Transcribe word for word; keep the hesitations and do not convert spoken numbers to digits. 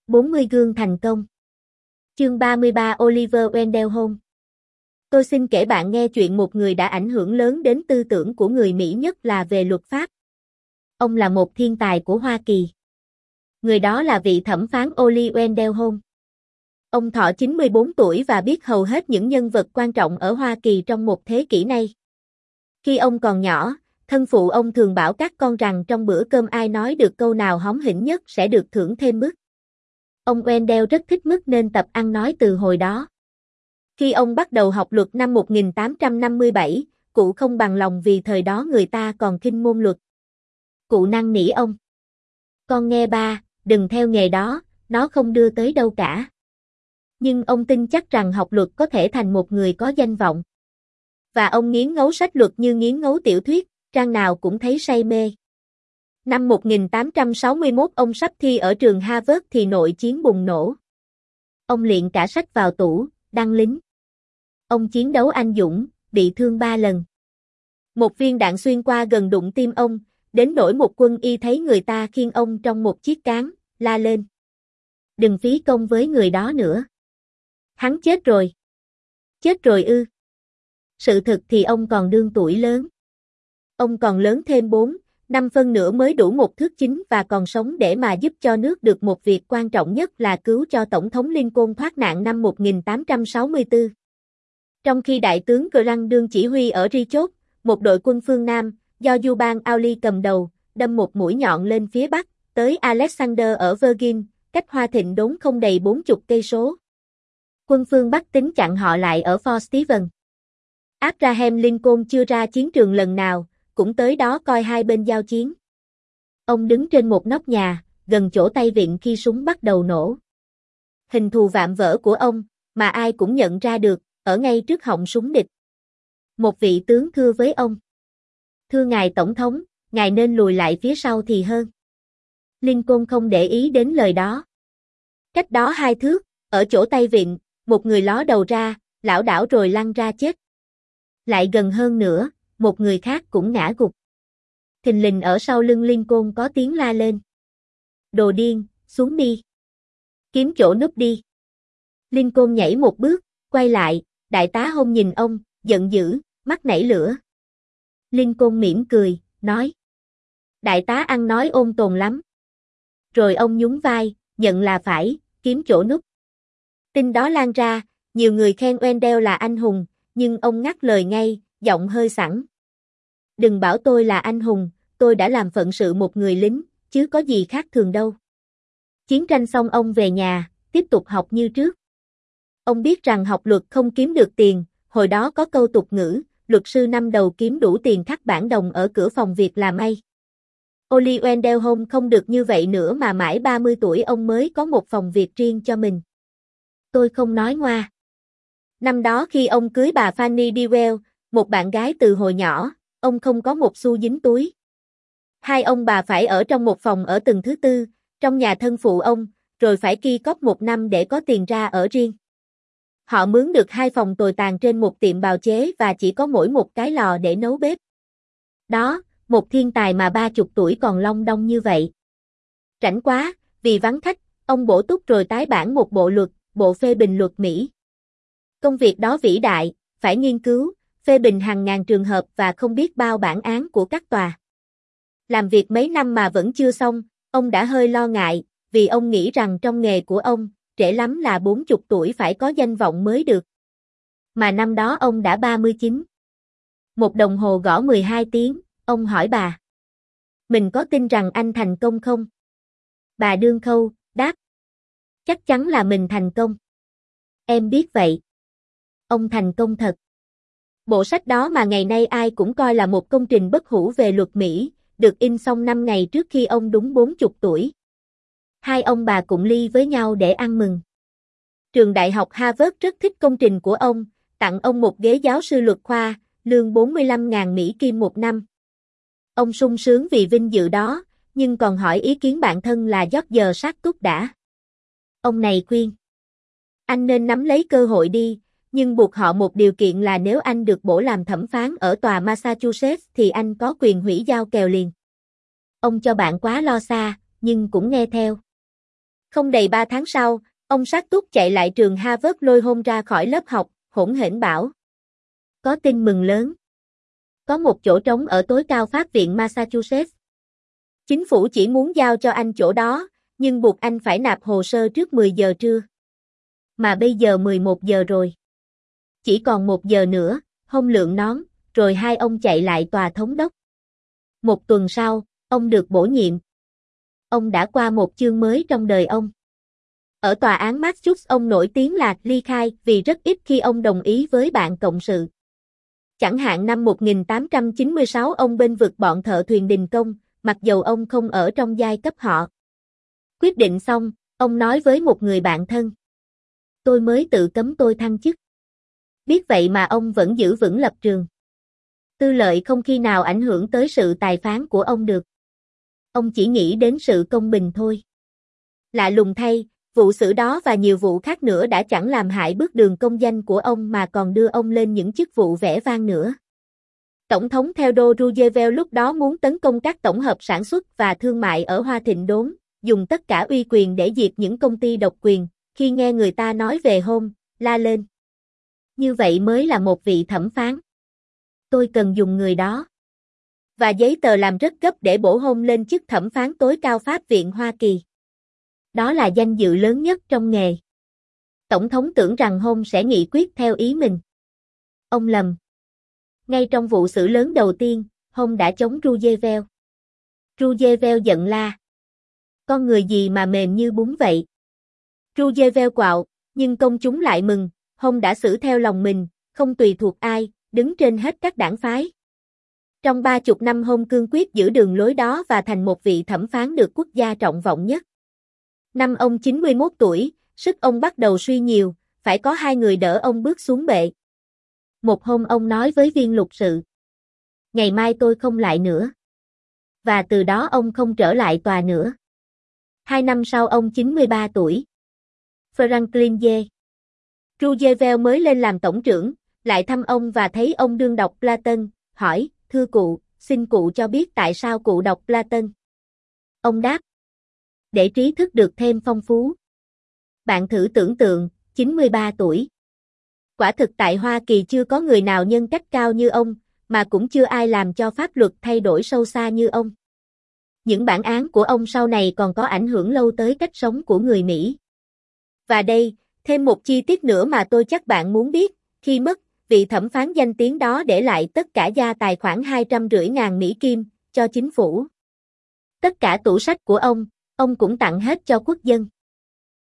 bốn mươi gương thành công. Chương ba mươi ba Oliver Wendell Holmes. Tôi xin kể bạn nghe chuyện một người đã ảnh hưởng lớn đến tư tưởng của người Mỹ, nhất là về luật pháp. Ông là một thiên tài của Hoa Kỳ. Người đó là vị thẩm phán Oliver Wendell Holmes. Ông thọ chín mươi bốn tuổi và biết hầu hết những nhân vật quan trọng ở Hoa Kỳ trong một thế kỷ nay. Khi ông còn nhỏ, thân phụ ông thường bảo các con rằng trong bữa cơm ai nói được câu nào hóm hỉnh nhất sẽ được thưởng thêm mức. Ông Wendell rất thích mức nên tập ăn nói từ hồi đó. Khi ông bắt đầu học luật năm một nghìn tám trăm năm mươi bảy, cụ không bằng lòng vì thời đó người ta còn khinh môn luật. Cụ năn nỉ ông: "Con nghe ba, đừng theo nghề đó, nó không đưa tới đâu cả." Nhưng ông tin chắc rằng học luật có thể thành một người có danh vọng. Và ông nghiến ngấu sách luật như nghiến ngấu tiểu thuyết, trang nào cũng thấy say mê. Năm một nghìn tám trăm sáu mươi mốt ông sắp thi ở trường Harvard thì nội chiến bùng nổ. Ông liệng cả sách vào tủ, đăng lính. Ông chiến đấu anh dũng, bị thương ba lần. Một viên đạn xuyên qua gần đụng tim ông, đến nỗi một quân y thấy người ta khiêng ông trong một chiếc cáng, la lên: "Đừng phí công với người đó nữa. Hắn chết rồi." Chết rồi ư? Sự thực thì ông còn đương tuổi lớn. Ông còn lớn thêm bốn, năm phân nữa mới đủ một thước chính và còn sống để mà giúp cho nước được một việc quan trọng nhất là cứu cho Tổng thống Lincoln thoát nạn năm một nghìn tám trăm sáu mươi tư. Trong khi Đại tướng Grant đương chỉ huy ở Richmond, một đội quân phương Nam, do Jubal Auli cầm đầu, đâm một mũi nhọn lên phía Bắc, tới Alexander ở Virgin, cách Hoa Thịnh đốn không đầy bốn mươi cây số. Quân phương Bắc tính chặn họ lại ở Fort Stevens. Abraham Lincoln chưa ra chiến trường lần nào, cũng tới đó coi hai bên giao chiến. Ông đứng trên một nóc nhà, gần chỗ tay vịn khi súng bắt đầu nổ. Hình thù vạm vỡ của ông, mà ai cũng nhận ra được, ở ngay trước họng súng địch. Một vị tướng thưa với ông: "Thưa ngài Tổng thống, ngài nên lùi lại phía sau thì hơn." Lincoln không để ý đến lời đó. Cách đó hai thước, ở chỗ tay vịn, một người ló đầu ra, lảo đảo rồi lăn ra chết. Lại gần hơn nữa, một người khác cũng ngã gục. Thình lình ở sau lưng Lincoln có tiếng la lên: "Đồ điên, xuống đi! Kiếm chỗ núp đi!" Lincoln nhảy một bước, quay lại, đại tá Holmes nhìn ông, giận dữ, mắt nảy lửa. Lincoln mỉm cười, nói: "Đại tá ăn nói ôn tồn lắm." Rồi ông nhún vai, nhận là phải, kiếm chỗ núp. Tin đó lan ra, nhiều người khen Wendell là anh hùng, nhưng ông ngắt lời ngay, giọng hơi sẵn: "Đừng bảo tôi là anh hùng, tôi đã làm phận sự một người lính, chứ có gì khác thường đâu." Chiến tranh xong ông về nhà, tiếp tục học như trước. Ông biết rằng học luật không kiếm được tiền, hồi đó có câu tục ngữ, luật sư năm đầu kiếm đủ tiền khắc bản đồng ở cửa phòng việc làm may. Oliver Wendell Holmes không được như vậy nữa mà mãi ba mươi tuổi ông mới có một phòng việc riêng cho mình. Tôi không nói ngoa. Năm đó khi ông cưới bà Fanny Dewell, một bạn gái từ hồi nhỏ, ông không có một xu dính túi. Hai ông bà phải ở trong một phòng ở tầng thứ tư, trong nhà thân phụ ông, rồi phải ki cóp một năm để có tiền ra ở riêng. Họ mướn được hai phòng tồi tàn trên một tiệm bào chế và chỉ có mỗi một cái lò để nấu bếp. Đó, một thiên tài mà ba chục tuổi còn long đong như vậy. Rảnh quá, vì vắng khách, ông bổ túc rồi tái bản một bộ luật, bộ phê bình luật Mỹ. Công việc đó vĩ đại, phải nghiên cứu, phê bình hàng ngàn trường hợp và không biết bao bản án của các tòa. Làm việc mấy năm mà vẫn chưa xong, ông đã hơi lo ngại, vì ông nghĩ rằng trong nghề của ông, trễ lắm là bốn mươi tuổi phải có danh vọng mới được. Mà năm đó ông đã ba mươi chín. Một đồng hồ gõ mười hai tiếng, ông hỏi bà: "Mình có tin rằng anh thành công không?" Bà đương khâu, đáp: "Chắc chắn là mình thành công." "Em biết vậy." Ông thành công thật. Bộ sách đó mà ngày nay ai cũng coi là một công trình bất hủ về luật Mỹ, được in xong năm ngày trước khi ông đúng bốn mươi tuổi. Hai ông bà cũng ly với nhau để ăn mừng. Trường đại học Harvard rất thích công trình của ông, tặng ông một ghế giáo sư luật khoa, lương bốn mươi lăm nghìn Mỹ Kim một năm. Ông sung sướng vì vinh dự đó, nhưng còn hỏi ý kiến bạn thân là George Sát Túc đã. Ông này khuyên: "Anh nên nắm lấy cơ hội đi, nhưng buộc họ một điều kiện là nếu anh được bổ làm thẩm phán ở tòa Massachusetts thì anh có quyền hủy giao kèo liền." Ông cho bạn quá lo xa, nhưng cũng nghe theo. Không đầy ba tháng sau, ông sát tút chạy lại trường Harvard lôi hôn ra khỏi lớp học, hỗn hển bảo. Có tin mừng lớn. Có một chỗ trống ở tối cao pháp viện Massachusetts. Chính phủ chỉ muốn giao cho anh chỗ đó, nhưng buộc anh phải nạp hồ sơ trước mười giờ trưa. Mà bây giờ mười một giờ rồi. Chỉ còn một giờ nữa, Hôn lượn nón, rồi hai ông chạy lại tòa thống đốc. Một tuần sau, ông được bổ nhiệm. Ông đã qua một chương mới trong đời ông. Ở tòa án Massachusetts ông nổi tiếng là ly khai vì rất ít khi ông đồng ý với bạn cộng sự. Chẳng hạn năm một nghìn tám trăm chín mươi sáu ông bênh vực bọn thợ thuyền đình công, mặc dầu ông không ở trong giai cấp họ. Quyết định xong, ông nói với một người bạn thân. Tôi mới tự cấm tôi thăng chức. Biết vậy mà ông vẫn giữ vững lập trường. Tư lợi không khi nào ảnh hưởng tới sự tài phán của ông được. Ông chỉ nghĩ đến sự công bình thôi. Lạ lùng thay, vụ xử đó và nhiều vụ khác nữa đã chẳng làm hại bước đường công danh của ông mà còn đưa ông lên những chức vụ vẻ vang nữa. Tổng thống Theodore Roosevelt lúc đó muốn tấn công các tổng hợp sản xuất và thương mại ở Hoa Thịnh Đốn, dùng tất cả uy quyền để diệt những công ty độc quyền, khi nghe người ta nói về Home, la lên. Như vậy mới là một vị thẩm phán. Tôi cần dùng người đó. Và giấy tờ làm rất gấp để bổ Home lên chức thẩm phán tối cao pháp viện Hoa Kỳ. Đó là danh dự lớn nhất trong nghề. Tổng thống tưởng rằng Home sẽ nghị quyết theo ý mình. Ông lầm. Ngay trong vụ xử lớn đầu tiên, Home đã chống Roosevelt. Roosevelt giận la. Con người gì mà mềm như bún vậy? Roosevelt quạo, nhưng công chúng lại mừng, Home đã xử theo lòng mình, không tùy thuộc ai, đứng trên hết các đảng phái. Trong ba chục năm Home cương quyết giữ đường lối đó và thành một vị thẩm phán được quốc gia trọng vọng nhất. Năm ông chín mươi mốt tuổi, sức ông bắt đầu suy nhiều, phải có hai người đỡ ông bước xuống bệ. Một hôm ông nói với viên luật sự. Ngày mai tôi không lại nữa. Và từ đó ông không trở lại tòa nữa. Hai năm sau ông chín mươi ba tuổi. Franklin D. Roosevelt mới lên làm tổng trưởng, lại thăm ông và thấy ông đương đọc Platon, hỏi, thưa cụ, xin cụ cho biết tại sao cụ đọc Platon. Ông đáp, để trí thức được thêm phong phú. Bạn thử tưởng tượng, chín mươi ba tuổi. Quả thực tại Hoa Kỳ chưa có người nào nhân cách cao như ông, mà cũng chưa ai làm cho pháp luật thay đổi sâu xa như ông. Những bản án của ông sau này còn có ảnh hưởng lâu tới cách sống của người Mỹ. Và đây, thêm một chi tiết nữa mà tôi chắc bạn muốn biết, khi mất, vị thẩm phán danh tiếng đó để lại tất cả gia tài khoảng hai trăm rưỡi ngàn Mỹ Kim, cho chính phủ. Tất cả tủ sách của ông, ông cũng tặng hết cho quốc dân.